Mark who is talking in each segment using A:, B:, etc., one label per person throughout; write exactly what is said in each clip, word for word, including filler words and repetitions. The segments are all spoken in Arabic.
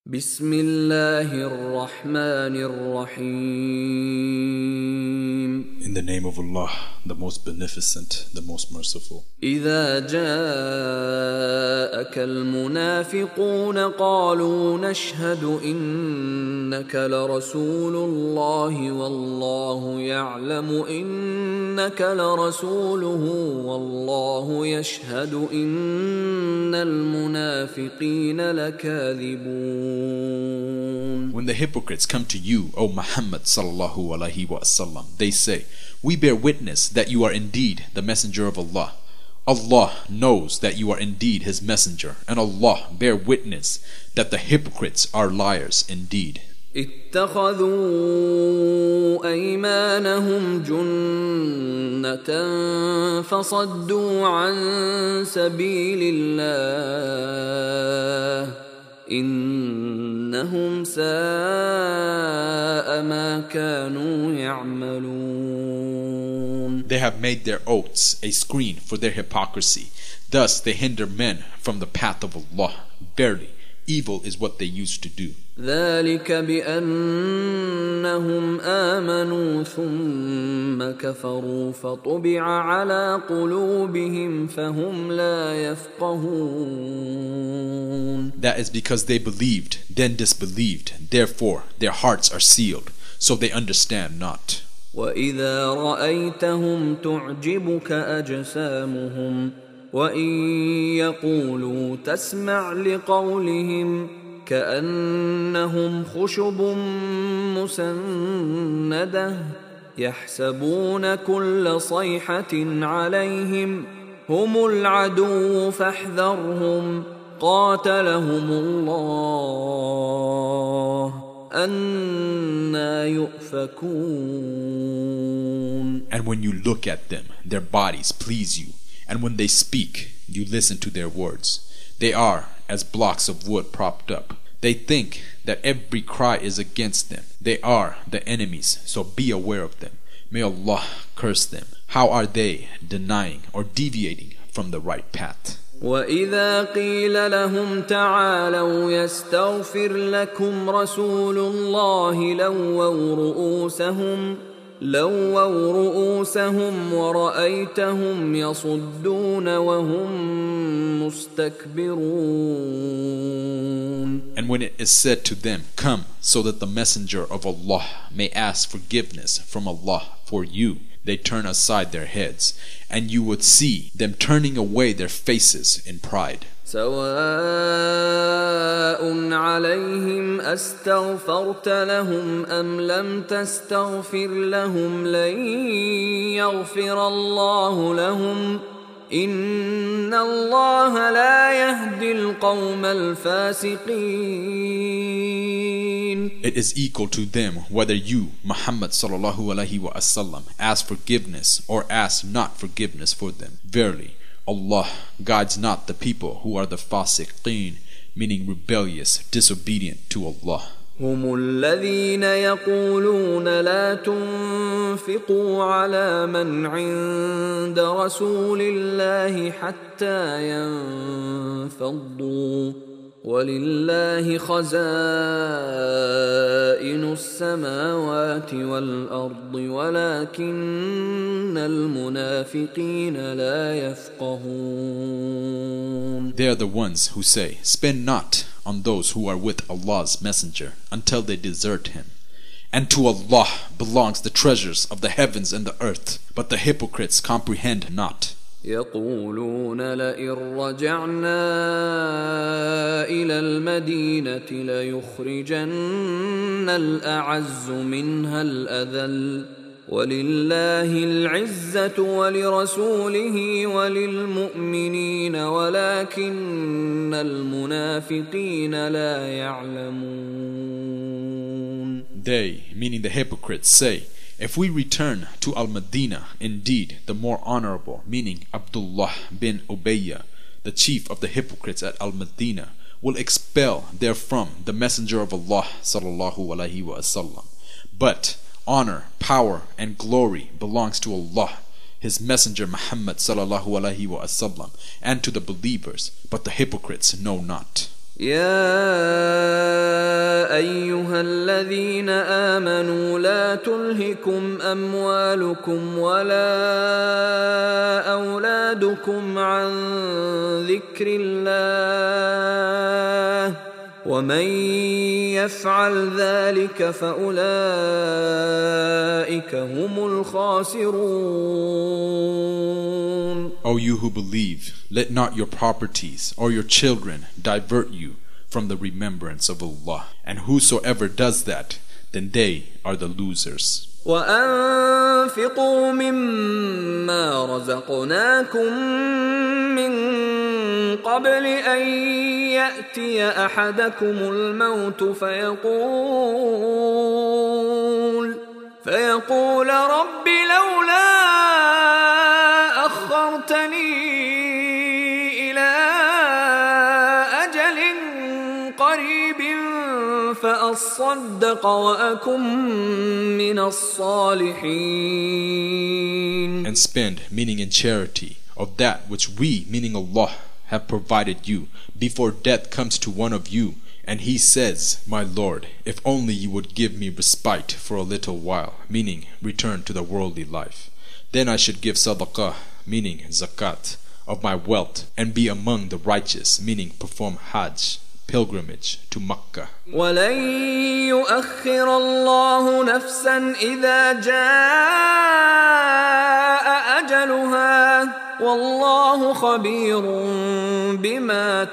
A: بسم الله الرحمن الرحيم.
B: In the name of Allah, the most beneficent, the most merciful.
A: إذا جاءك المنافقون قالوا نشهد إنك لرسول الله والله يعلم إنك لرسوله والله يشهد إن المنافقين لكاذبون.
B: When the hypocrites come to you, O Muhammad sallallahu alaihi wasallam, they say, we bear witness that you are indeed the messenger of Allah. Allah knows that you are indeed His messenger, and Allah bear witness that the hypocrites are liars indeed.
A: اتخذوا أيمانهم جنة فصدوا عن سبيل الله إنهم ساء ما كانوا يعملون.
B: They have made their oaths a screen for their hypocrisy. Thus they hinder men from the path of Allah. Verily, evil is what they used to do.
A: ذلك بأنهم آمنوا ثم كفروا فطبع على قلوبهم فهم لا يفقهون.
B: That is because they believed, then disbelieved. Therefore, their hearts are sealed, so they understand not.
A: وإذا رأيتهم تعجبك أجسامهم وإن يقولوا تسمع لقولهم كأنهم خشب مسندة يحسبون كل صيحة عليهم هم العدو فاحذرهم قاتلهم الله أنى يؤفكون.
B: And when you look at them, their bodies please you, and when they speak, you listen to their words. They are as blocks of wood propped up. They think that every cry is against them. They are the enemies, so be aware of them. May Allah curse them. How are they denying or deviating from the right path?
A: وإذا قيل لهم تعالوا يستغفر لكم رسول الله لووا رؤوسهم لووا رؤوسهم ورأيتهم يصدون وهم مستكبرون.
B: And when it is said to them, come, so that the messenger of Allah may ask forgiveness from Allah for you, they turn aside their heads, and you would see them turning away their faces in pride.
A: سواء عليهم أستغفرت لهم أم لم تستغفر لهم لن يغفر الله لهم إن الله لا يهدي القوم الفاسقين.
B: It is equal to them whether you, Muhammad sallallahu alaihi wasallam, ask forgiveness or ask not forgiveness for them. Verily, Allah guides not the people who are the fasiqeen, meaning rebellious, disobedient to Allah.
A: هم الذين يقولون لا تنفقوا على من عند رسول الله حتى ينفضوا ولله خزائن السماوات والأرض ولكن المنافقين لا يفقهون.
B: They are the ones who say, spend not on those who are with Allah's messenger until they desert him. And to Allah belongs the treasures of the heavens and the earth, but the hypocrites comprehend not.
A: يقولون لئن رجعنا إلى المدينة ليخرجن الأعز منها الأذل ولله العزة ولرسوله وللمؤمنين ولكن المنافقين لا يعلمون.
B: They, meaning the hypocrites, say, if we return to Al-Madinah, indeed the more honorable, meaning Abdullah bin Ubayyah, the chief of the hypocrites at Al-Madinah, will expel therefrom the messenger of Allah sallallahu alaihi wasallam. But honor, power, and glory belongs to Allah, His messenger Muhammad sallallahu alaihi wasallam, and to the believers, but the hypocrites know not.
A: يا الذين آمنوا لا تلهكم أموالكم ولا أولادكم عن ذكر الله ومن يفعل ذلك فأولئك هم الخاسرون.
B: O you who believe, let not your properties or your children divert you from the remembrance of Allah, and whosoever does that, then they are the losers.
A: وأنفقوا مما رزقناكم من قبل أن يأتي أحدكم الموت فيقول فيقول رب لولا أخرتني إلى أجل قريب فأصدق وأكن من الصالحين.
B: And spend, meaning in charity, of that which we, meaning Allah, have provided you before death comes to one of you, and he says, my Lord, if only you would give me respite for a little while, meaning return to the worldly life, then I should give sadaqah, meaning zakat, of my wealth, and be among the righteous, meaning perform hajj, pilgrimage to Makkah.
A: وَلَن يُؤَخِّرَ اللَّهُ نَفْسًا إِذَا جَاءَ أَجَلُهَا وَاللَّهُ خَبِيرٌ بِمَا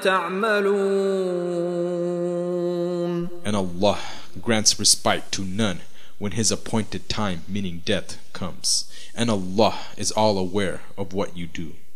A: تَعْمَلُونَ.
B: And Allah grants respite to none when His appointed time, meaning death, comes. And Allah is all aware of what you do.